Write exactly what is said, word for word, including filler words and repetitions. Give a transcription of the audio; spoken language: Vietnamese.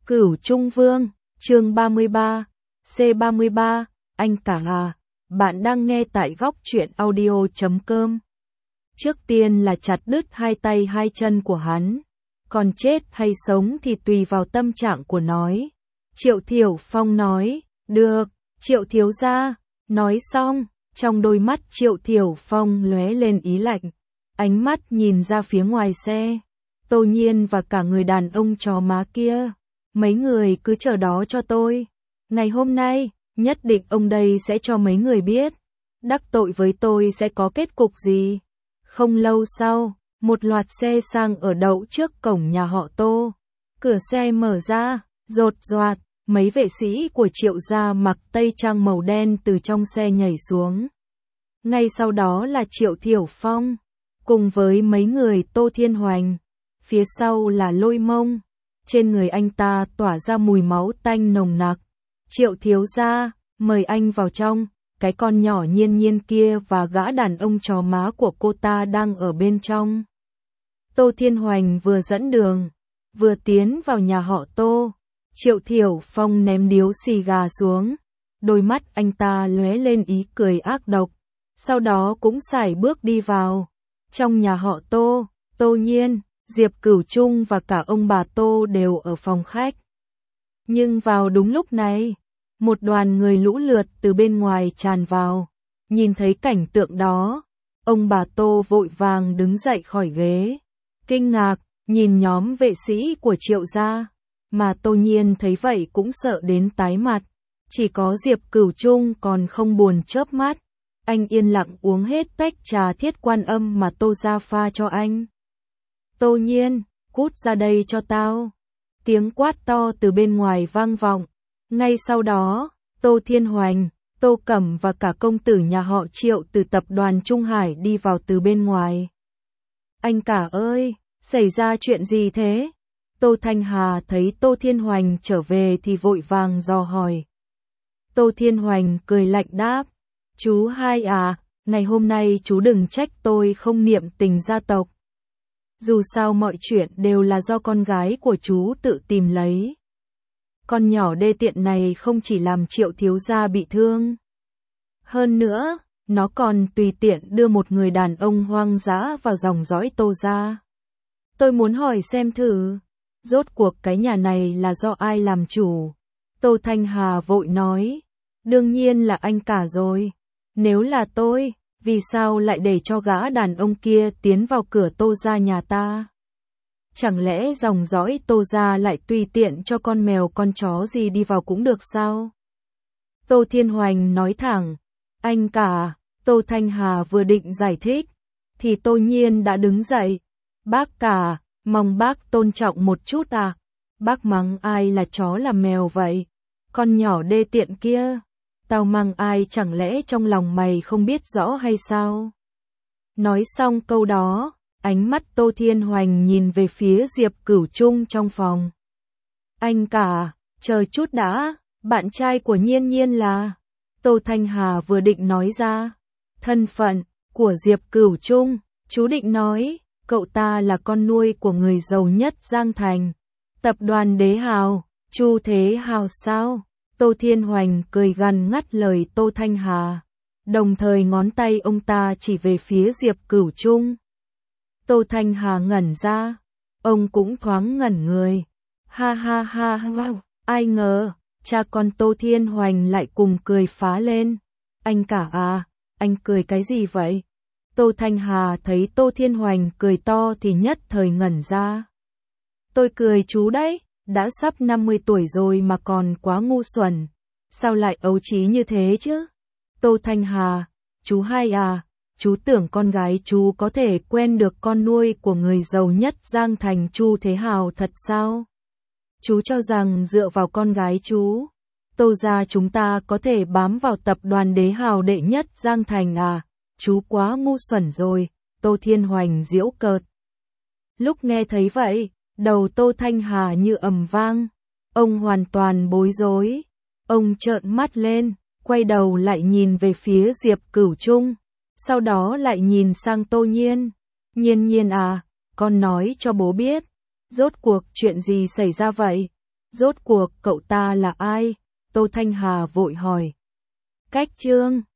Cửu Trung Vương, chương ba mươi ba, C ba mươi ba, anh cả à, bạn đang nghe tại góc truyện audio chấm com. Trước tiên là chặt đứt hai tay hai chân của hắn, còn chết hay sống thì tùy vào tâm trạng của nói. Triệu Thiểu Phong nói, được, Triệu thiếu gia. Nói xong, trong đôi mắt Triệu Thiểu Phong lóe lên ý lạnh, ánh mắt nhìn ra phía ngoài xe. Tô Nhiên và cả người đàn ông chó má kia, mấy người cứ chờ đó cho tôi. Ngày hôm nay, nhất định ông đây sẽ cho mấy người biết, đắc tội với tôi sẽ có kết cục gì. Không lâu sau, một loạt xe sang ở đậu trước cổng nhà họ Tô. Cửa xe mở ra, rột roạt, mấy vệ sĩ của Triệu gia mặc tây trang màu đen từ trong xe nhảy xuống. Ngay sau đó là Triệu Thiểu Phong, cùng với mấy người Tô Thiên Hoành. Phía sau là Lôi Mông, trên người anh ta tỏa ra mùi máu tanh nồng nặc. Triệu thiếu gia, mời anh vào trong, cái con nhỏ Nhiên Nhiên kia và gã đàn ông chó má của cô ta đang ở bên trong. Tô Thiên Hoành vừa dẫn đường, vừa tiến vào nhà họ Tô. Triệu Thiểu Phong ném điếu xì gà xuống, đôi mắt anh ta lóe lên ý cười ác độc, sau đó cũng sải bước đi vào. Trong nhà họ Tô, Tô Nhiên, Diệp Cửu Trung và cả ông bà Tô đều ở phòng khách. Nhưng vào đúng lúc này, một đoàn người lũ lượt từ bên ngoài tràn vào. Nhìn thấy cảnh tượng đó, ông bà Tô vội vàng đứng dậy khỏi ghế, kinh ngạc, nhìn nhóm vệ sĩ của Triệu gia. Mà Tô Nhiên thấy vậy cũng sợ đến tái mặt. Chỉ có Diệp Cửu Trung còn không buồn chớp mắt. Anh yên lặng uống hết tách trà Thiết Quan Âm mà Tô gia pha cho anh. Tô Nhiên, cút ra đây cho tao. Tiếng quát to từ bên ngoài vang vọng. Ngay sau đó, Tô Thiên Hoành, Tô Cẩm và cả công tử nhà họ Triệu từ tập đoàn Trung Hải đi vào từ bên ngoài. Anh cả ơi, xảy ra chuyện gì thế? Tô Thanh Hà thấy Tô Thiên Hoành trở về thì vội vàng dò hỏi. Tô Thiên Hoành cười lạnh đáp, chú hai à, ngày hôm nay chú đừng trách tôi không niệm tình gia tộc. Dù sao mọi chuyện đều là do con gái của chú tự tìm lấy. Con nhỏ đê tiện này không chỉ làm Triệu thiếu gia bị thương. Hơn nữa, nó còn tùy tiện đưa một người đàn ông hoang dã vào dòng dõi Tô gia. Tôi muốn hỏi xem thử, rốt cuộc cái nhà này là do ai làm chủ? Tô Thanh Hà vội nói, đương nhiên là anh cả rồi. Nếu là tôi, vì sao lại để cho gã đàn ông kia tiến vào cửa Tô gia nhà ta? Chẳng lẽ dòng dõi Tô gia lại tùy tiện cho con mèo con chó gì đi vào cũng được sao? Tô Thiên Hoành nói thẳng, anh cả. Tô Thanh Hà vừa định giải thích, thì Tô Nhiên đã đứng dậy. Bác cả, mong bác tôn trọng một chút à? Bác mắng ai là chó là mèo vậy? Con nhỏ đê tiện kia, tao mắng ai chẳng lẽ trong lòng mày không biết rõ hay sao? Nói xong câu đó, ánh mắt Tô Thiên Hoành nhìn về phía Diệp Cửu Trung trong phòng. Anh cả, chờ chút đã, bạn trai của Nhiên Nhiên là... Tô Thanh Hà vừa định nói ra thân phận của Diệp Cửu Trung, chú định nói, cậu ta là con nuôi của người giàu nhất Giang Thành, tập đoàn Đế Hào, Chu Thế Hào sao? Tô Thiên Hoành cười gằn ngắt lời Tô Thanh Hà, đồng thời ngón tay ông ta chỉ về phía Diệp Cửu Trung. Tô Thanh Hà ngẩn ra, ông cũng thoáng ngẩn người. Ha ha ha wow, ai ngờ, cha con Tô Thiên Hoành lại cùng cười phá lên. Anh cả à, anh cười cái gì vậy? Tô Thanh Hà thấy Tô Thiên Hoành cười to thì nhất thời ngẩn ra. Tôi cười chú đấy, đã sắp năm mươi tuổi rồi mà còn quá ngu xuẩn. Sao lại ấu trí như thế chứ? Tô Thanh Hà, chú hai à, chú tưởng con gái chú có thể quen được con nuôi của người giàu nhất Giang Thành Chu Thế Hào thật sao? Chú cho rằng dựa vào con gái chú, Tô gia chúng ta có thể bám vào tập đoàn Đế Hào đệ nhất Giang Thành à? Chú quá ngu xuẩn rồi, Tô Thiên Hoành giễu cợt. Lúc nghe thấy vậy, đầu Tô Thanh Hà như ầm vang, ông hoàn toàn bối rối. Ông trợn mắt lên, quay đầu lại nhìn về phía Diệp Cửu Trung, sau đó lại nhìn sang Tô Nhiên. Nhiên Nhiên à, con nói cho bố biết, rốt cuộc chuyện gì xảy ra vậy? Rốt cuộc cậu ta là ai? Tô Thanh Hà vội hỏi. Cách Trương